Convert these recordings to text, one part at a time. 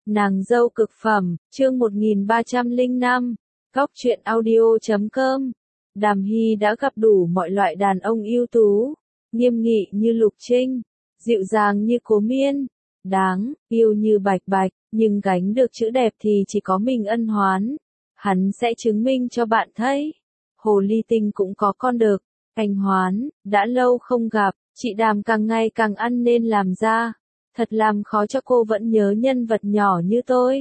Nàng dâu cực phẩm, chương 1305, Góc truyện audio.com. Đàm Hy đã gặp đủ mọi loại đàn ông ưu tú, nghiêm nghị như Lục Trinh, dịu dàng như Cố Miên, đáng yêu như Bạch Bạch, nhưng gánh được chữ đẹp thì chỉ có mình Ân Hoán. Hắn sẽ chứng minh cho bạn thấy. Hồ ly tinh cũng có con đực. Anh Hoán, đã lâu không gặp, chị Đàm càng ngày càng ăn nên làm ra. Thật làm khó cho cô vẫn nhớ nhân vật nhỏ như tôi.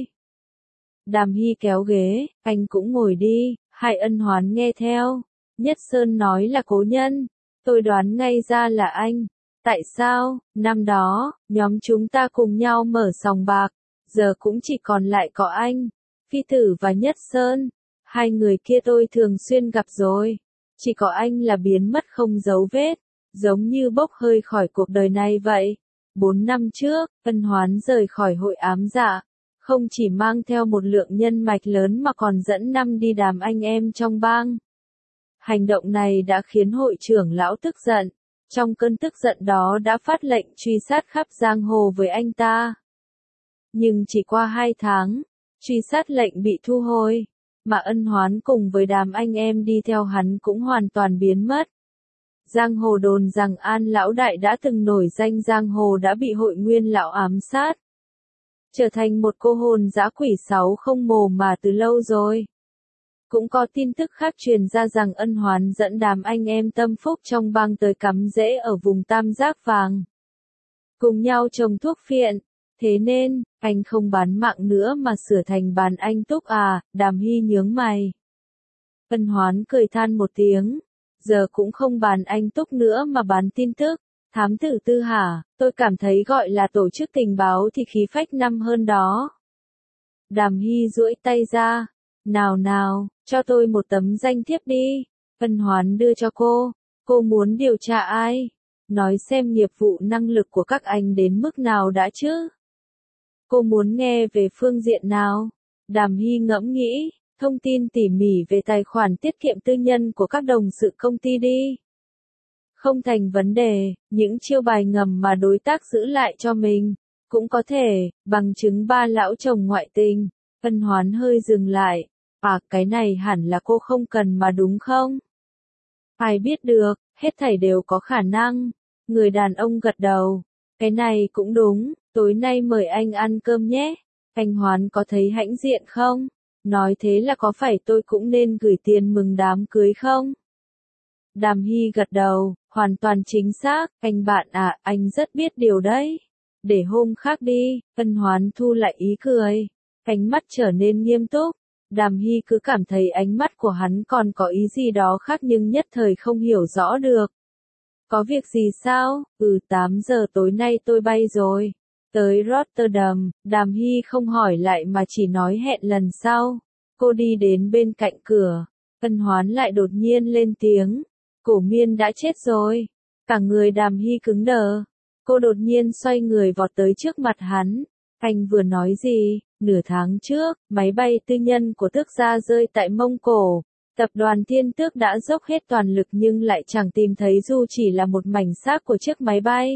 Đàm Hy kéo ghế, anh cũng ngồi đi, hai Ân Hoán nghe theo. Nhất Sơn nói là cố nhân, tôi đoán ngay ra là anh. Tại sao, năm đó, nhóm chúng ta cùng nhau mở sòng bạc, giờ cũng chỉ còn lại có anh, Phi Tử và Nhất Sơn. Hai người kia tôi thường xuyên gặp rồi. Chỉ có anh là biến mất không dấu vết, giống như bốc hơi khỏi cuộc đời này vậy. 4 năm trước, Ân Hoán rời khỏi hội ám dạ, không chỉ mang theo một lượng nhân mạch lớn mà còn dẫn năm đi đàm anh em trong bang. Hành động này đã khiến hội trưởng lão tức giận, trong cơn tức giận đó đã phát lệnh truy sát khắp giang hồ với anh ta. Nhưng chỉ qua 2 tháng, truy sát lệnh bị thu hồi, mà Ân Hoán cùng với đám anh em đi theo hắn cũng hoàn toàn biến mất. Giang hồ đồn rằng An lão đại đã từng nổi danh giang hồ đã bị hội nguyên lão ám sát, trở thành một cô hồn dã quỷ sáu không mồ mà từ lâu rồi. Cũng có tin tức khác truyền ra rằng Ân Hoán dẫn đám anh em tâm phúc trong bang tới cắm rễ ở vùng Tam Giác Vàng, cùng nhau trồng thuốc phiện. Thế nên, anh không bán mạng nữa mà sửa thành bán anh túc à? Đàm Hy nhướng mày. Ân Hoán cười than một tiếng. Giờ cũng không bán anh túc nữa mà bán tin tức. Thám tử Tư hả? Tôi cảm thấy gọi là tổ chức tình báo thì khí phách năm hơn đó. Đàm Hy duỗi tay ra. Nào nào, cho tôi một tấm danh thiếp đi. Ân Hoán đưa cho cô. Cô muốn điều tra ai? Nói xem nghiệp vụ năng lực của các anh đến mức nào đã chứ? Cô muốn nghe về phương diện nào? Đàm Hy ngẫm nghĩ, thông tin tỉ mỉ về tài khoản tiết kiệm tư nhân của các đồng sự công ty đi. Không thành vấn đề, những chiêu bài ngầm mà đối tác giữ lại cho mình, cũng có thể, bằng chứng 3 lão chồng ngoại tình. Ân Hoán hơi dừng lại, cái này hẳn là cô không cần mà đúng không? Ai biết được, hết thảy đều có khả năng. Người đàn ông gật đầu, cái này cũng đúng. Tối nay mời anh ăn cơm nhé. Anh Hoán có thấy hãnh diện không? Nói thế là có phải tôi cũng nên gửi tiền mừng đám cưới không? Đàm Hy gật đầu, hoàn toàn chính xác. Anh bạn à, anh rất biết điều đấy. Để hôm khác đi. Ân Hoán thu lại ý cười. Ánh mắt trở nên nghiêm túc. Đàm Hy cứ cảm thấy ánh mắt của hắn còn có ý gì đó khác nhưng nhất thời không hiểu rõ được. Có việc gì sao? 8 giờ tối nay tôi bay rồi. Tới Rotterdam. Đàm Hy không hỏi lại mà chỉ nói hẹn lần sau. Cô đi đến bên cạnh cửa. Ân Hoán lại đột nhiên lên tiếng. Cổ Miên đã chết rồi. Cả người Đàm Hy cứng đờ. Cô đột nhiên xoay người vọt tới trước mặt hắn. Anh vừa nói gì? Nửa tháng trước, máy bay tư nhân của Tước gia rơi tại Mông Cổ. Tập đoàn Thiên Tước đã dốc hết toàn lực nhưng lại chẳng tìm thấy dù chỉ là một mảnh xác của chiếc máy bay.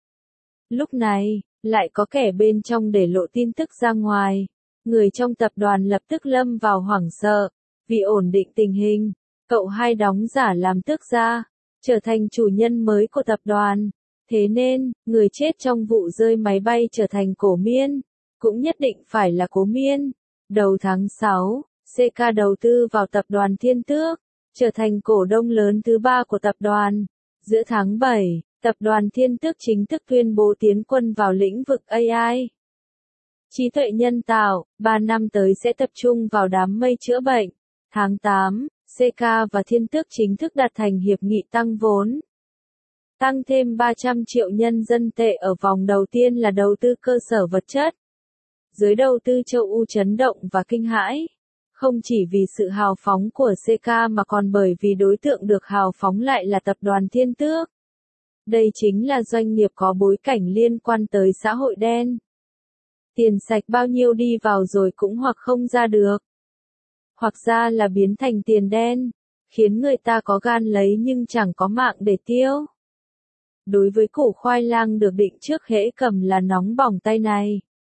Lúc này, lại có kẻ bên trong để lộ tin tức ra ngoài. Người trong tập đoàn lập tức lâm vào hoảng sợ. Vì ổn định tình hình, cậu hai đóng giả làm Tước gia, trở thành chủ nhân mới của tập đoàn. Thế nên, người chết trong vụ rơi máy bay trở thành Cổ Miên. Cũng nhất định phải là Cố Miên. Đầu tháng 6, CK đầu tư vào tập đoàn Thiên Tước, trở thành cổ đông lớn thứ 3 của tập đoàn. Giữa tháng 7, tập đoàn Thiên Tước chính thức tuyên bố tiến quân vào lĩnh vực AI. Trí tuệ nhân tạo, 3 năm tới sẽ tập trung vào đám mây chữa bệnh. Tháng 8, CK và Thiên Tước chính thức đạt thành hiệp nghị tăng vốn. Tăng thêm 300 triệu nhân dân tệ ở vòng đầu tiên là đầu tư cơ sở vật chất. Giới đầu tư châu Âu chấn động và kinh hãi. Không chỉ vì sự hào phóng của CK mà còn bởi vì đối tượng được hào phóng lại là tập đoàn Thiên Tước. Đây chính là doanh nghiệp có bối cảnh liên quan tới xã hội đen. Tiền sạch bao nhiêu đi vào rồi cũng hoặc không ra được. Hoặc ra là biến thành tiền đen, khiến người ta có gan lấy nhưng chẳng có mạng để tiêu. Đối với củ khoai lang được định trước hễ cầm là nóng bỏng tay này.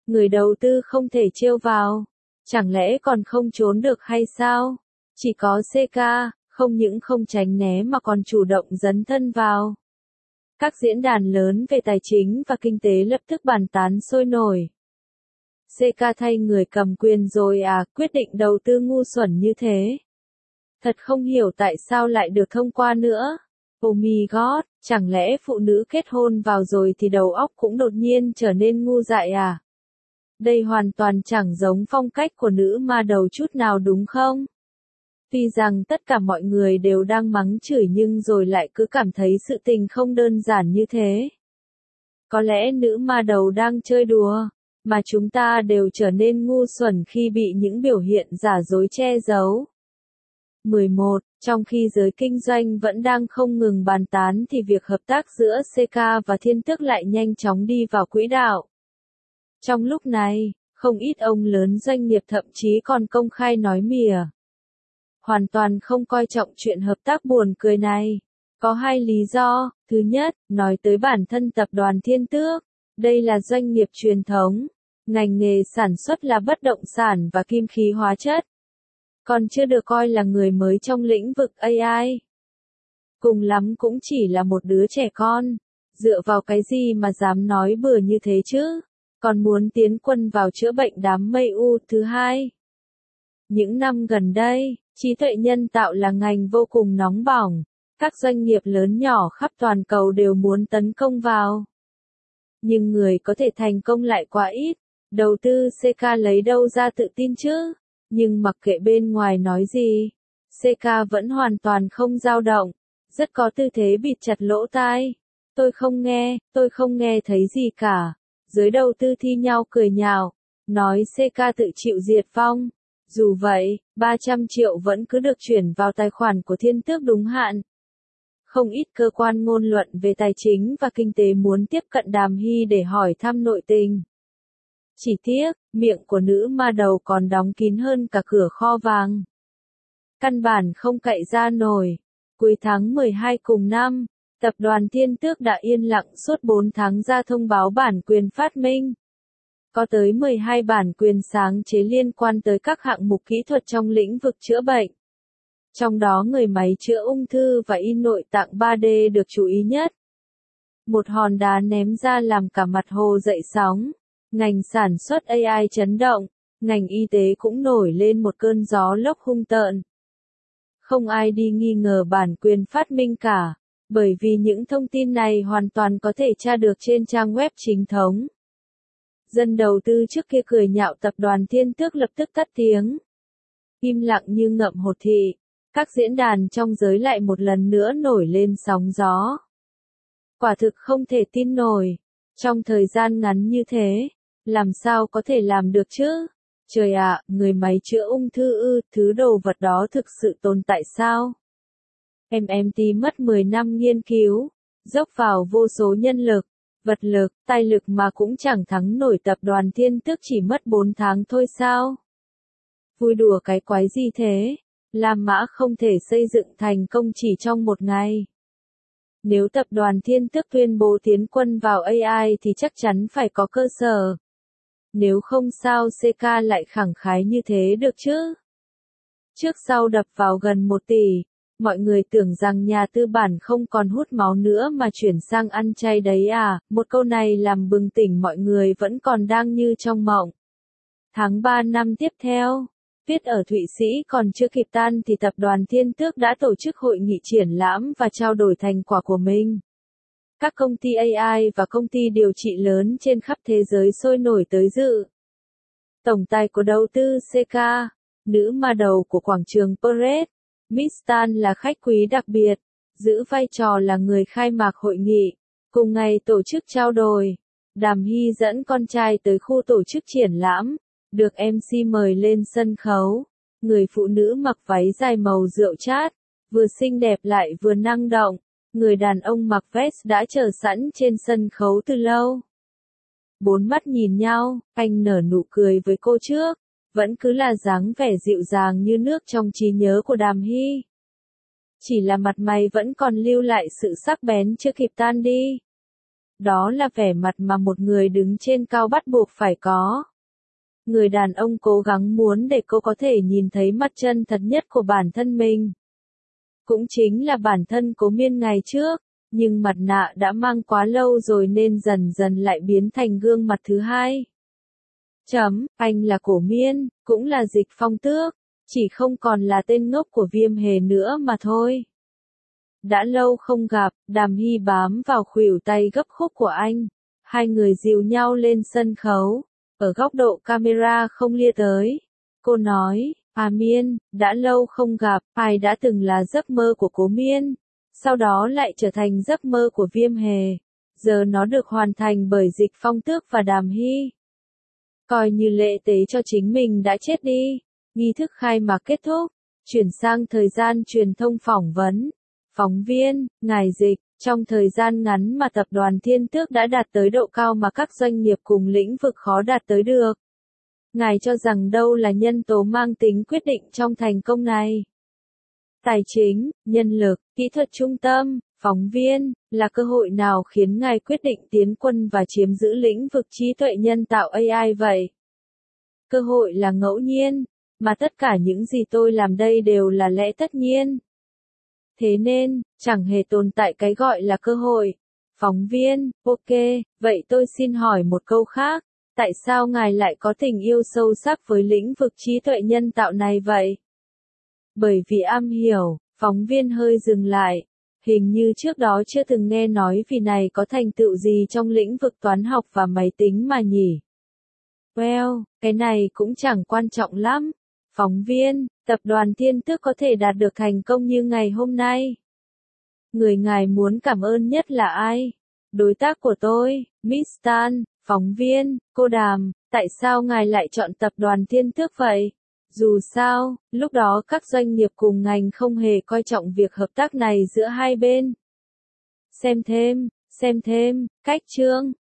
Người đầu tư không thể trêu vào. Chẳng lẽ còn không trốn được hay sao? Chỉ có CK, không những không tránh né mà còn chủ động dấn thân vào. Các diễn đàn lớn về tài chính và kinh tế lập tức bàn tán sôi nổi. CK thay người cầm quyền rồi à, quyết định đầu tư ngu xuẩn như thế. Thật không hiểu tại sao lại được thông qua nữa. Oh my god, chẳng lẽ phụ nữ kết hôn vào rồi thì đầu óc cũng đột nhiên trở nên ngu dại à? Đây hoàn toàn chẳng giống phong cách của nữ ma đầu chút nào đúng không? Tuy rằng tất cả mọi người đều đang mắng chửi nhưng rồi lại cứ cảm thấy sự tình không đơn giản như thế. Có lẽ nữ ma đầu đang chơi đùa, mà chúng ta đều trở nên ngu xuẩn khi bị những biểu hiện giả dối che giấu. 11. Trong khi giới kinh doanh vẫn đang không ngừng bàn tán thì việc hợp tác giữa CK và Thiên Tước lại nhanh chóng đi vào quỹ đạo. Trong lúc này, không ít ông lớn doanh nghiệp thậm chí còn công khai nói mỉa. Hoàn toàn không coi trọng chuyện hợp tác buồn cười này. Có hai lý do. Thứ nhất, nói tới bản thân tập đoàn Thiên Tước. Đây là doanh nghiệp truyền thống. Ngành nghề sản xuất là bất động sản và kim khí hóa chất. Còn chưa được coi là người mới trong lĩnh vực AI. Cùng lắm cũng chỉ là một đứa trẻ con. Dựa vào cái gì mà dám nói bừa như thế chứ? Còn muốn tiến quân vào chữa bệnh đám mây U. Thứ hai, những năm gần đây, trí tuệ nhân tạo là ngành vô cùng nóng bỏng. Các doanh nghiệp lớn nhỏ khắp toàn cầu đều muốn tấn công vào. Nhưng người có thể thành công lại quá ít. Đầu tư CK lấy đâu ra tự tin chứ? Nhưng mặc kệ bên ngoài nói gì, CK vẫn hoàn toàn không dao động, rất có tư thế bịt chặt lỗ tai. Tôi không nghe thấy gì cả. Giới đầu tư thi nhau cười nhạo, nói CK tự chịu diệt vong. Dù vậy, 300 triệu vẫn cứ được chuyển vào tài khoản của Thiên Tước đúng hạn. Không ít cơ quan ngôn luận về tài chính và kinh tế muốn tiếp cận Đàm Hy để hỏi thăm nội tình. Chỉ tiếc, miệng của nữ ma đầu còn đóng kín hơn cả cửa kho vàng. Căn bản không cậy ra nổi. Cuối tháng 12 cùng năm, tập đoàn Thiên Tước đã yên lặng suốt 4 tháng ra thông báo bản quyền phát minh. Có tới 12 bản quyền sáng chế liên quan tới các hạng mục kỹ thuật trong lĩnh vực chữa bệnh. Trong đó người máy chữa ung thư và in nội tạng 3D được chú ý nhất. Một hòn đá ném ra làm cả mặt hồ dậy sóng. Ngành sản xuất AI chấn động, ngành y tế cũng nổi lên một cơn gió lốc hung tợn. Không ai đi nghi ngờ bản quyền phát minh cả, bởi vì những thông tin này hoàn toàn có thể tra được trên trang web chính thống. Dân đầu tư trước kia cười nhạo tập đoàn Thiên Tước lập tức tắt tiếng. Im lặng như ngậm hột thị, các diễn đàn trong giới lại một lần nữa nổi lên sóng gió. Quả thực không thể tin nổi, trong thời gian ngắn như thế, làm sao có thể làm được chứ? Trời ạ, người máy chữa ung thư thứ đồ vật đó thực sự tồn tại sao? MMT mất 10 năm nghiên cứu, dốc vào vô số nhân lực, vật lực, tài lực mà cũng chẳng thắng nổi tập đoàn Thiên Tước chỉ mất 4 tháng thôi sao? Vui đùa cái quái gì thế? Lam Mã không thể xây dựng thành công chỉ trong một ngày. Nếu tập đoàn Thiên Tước tuyên bố tiến quân vào AI thì chắc chắn phải có cơ sở. Nếu không sao CK lại khẳng khái như thế được chứ? Trước sau đập vào gần 1 tỷ, mọi người tưởng rằng nhà tư bản không còn hút máu nữa mà chuyển sang ăn chay đấy à, một câu này làm bừng tỉnh mọi người vẫn còn đang như trong mộng. Tháng 3 năm tiếp theo, Tuyết ở Thụy Sĩ còn chưa kịp tan thì tập đoàn Thiên Tước đã tổ chức hội nghị triển lãm và trao đổi thành quả của mình. Các công ty AI và công ty điều trị lớn trên khắp thế giới sôi nổi tới dự. Tổng tài của đầu tư CK, nữ ma đầu của quảng trường Parade, Miss Tan là khách quý đặc biệt, giữ vai trò là người khai mạc hội nghị. Cùng ngày tổ chức trao đổi, Đàm Hy dẫn con trai tới khu tổ chức triển lãm, được MC mời lên sân khấu. Người phụ nữ mặc váy dài màu rượu chát, vừa xinh đẹp lại vừa năng động. Người đàn ông mặc vest đã chờ sẵn trên sân khấu từ lâu. Bốn mắt nhìn nhau, anh nở nụ cười với cô trước, vẫn cứ là dáng vẻ dịu dàng như nước trong trí nhớ của Đàm Hy. Chỉ là mặt mày vẫn còn lưu lại sự sắc bén chưa kịp tan đi. đó là vẻ mặt mà một người đứng trên cao bắt buộc phải có. Người đàn ông cố gắng muốn để cô có thể nhìn thấy mặt chân thật nhất của bản thân mình. Cũng chính là bản thân Cố Miên ngày trước, nhưng mặt nạ đã mang quá lâu rồi nên dần dần lại biến thành gương mặt thứ hai. Anh là Cố Miên, cũng là Dịch Phong Tước, chỉ không còn là tên ngốc của Viêm Hề nữa mà thôi. Đã lâu không gặp, Đàm Hy bám vào khuỷu tay gấp khúc của anh. Hai người dìu nhau lên sân khấu, ở góc độ camera không lia tới. Cô nói, Miên, đã lâu không gặp, ai đã từng là giấc mơ của Cố Miên, sau đó lại trở thành giấc mơ của Viêm Hề. Giờ nó được hoàn thành bởi Dịch Phong Tước và Đàm Hy. Coi như lễ tế cho chính mình đã chết đi. Nghi thức khai mạc kết thúc, chuyển sang thời gian truyền thông phỏng vấn. Phóng viên, ngài Dịch, trong thời gian ngắn mà tập đoàn Thiên Tước đã đạt tới độ cao mà các doanh nghiệp cùng lĩnh vực khó đạt tới được. Ngài cho rằng đâu là nhân tố mang tính quyết định trong thành công này? Tài chính, nhân lực, kỹ thuật trung tâm, phóng viên, là cơ hội nào khiến ngài quyết định tiến quân và chiếm giữ lĩnh vực trí tuệ nhân tạo AI vậy? Cơ hội là ngẫu nhiên, mà tất cả những gì tôi làm đây đều là lẽ tất nhiên. Thế nên, chẳng hề tồn tại cái gọi là cơ hội. Phóng viên, ok, vậy tôi xin hỏi một câu khác. Tại sao ngài lại có tình yêu sâu sắc với lĩnh vực trí tuệ nhân tạo này vậy? Bởi vì am hiểu, phóng viên hơi dừng lại. Hình như trước đó chưa từng nghe nói vì này có thành tựu gì trong lĩnh vực toán học và máy tính mà nhỉ? Well, cái này cũng chẳng quan trọng lắm. Phóng viên, tập đoàn Thiên Tước có thể đạt được thành công như ngày hôm nay. Người ngài muốn cảm ơn nhất là ai? Đối tác của tôi, Miss Tan. Phóng viên, cô Đàm, tại sao ngài lại chọn tập đoàn Thiên Tước vậy? Dù sao, lúc đó các doanh nghiệp cùng ngành không hề coi trọng việc hợp tác này giữa hai bên. Xem thêm, cách chương.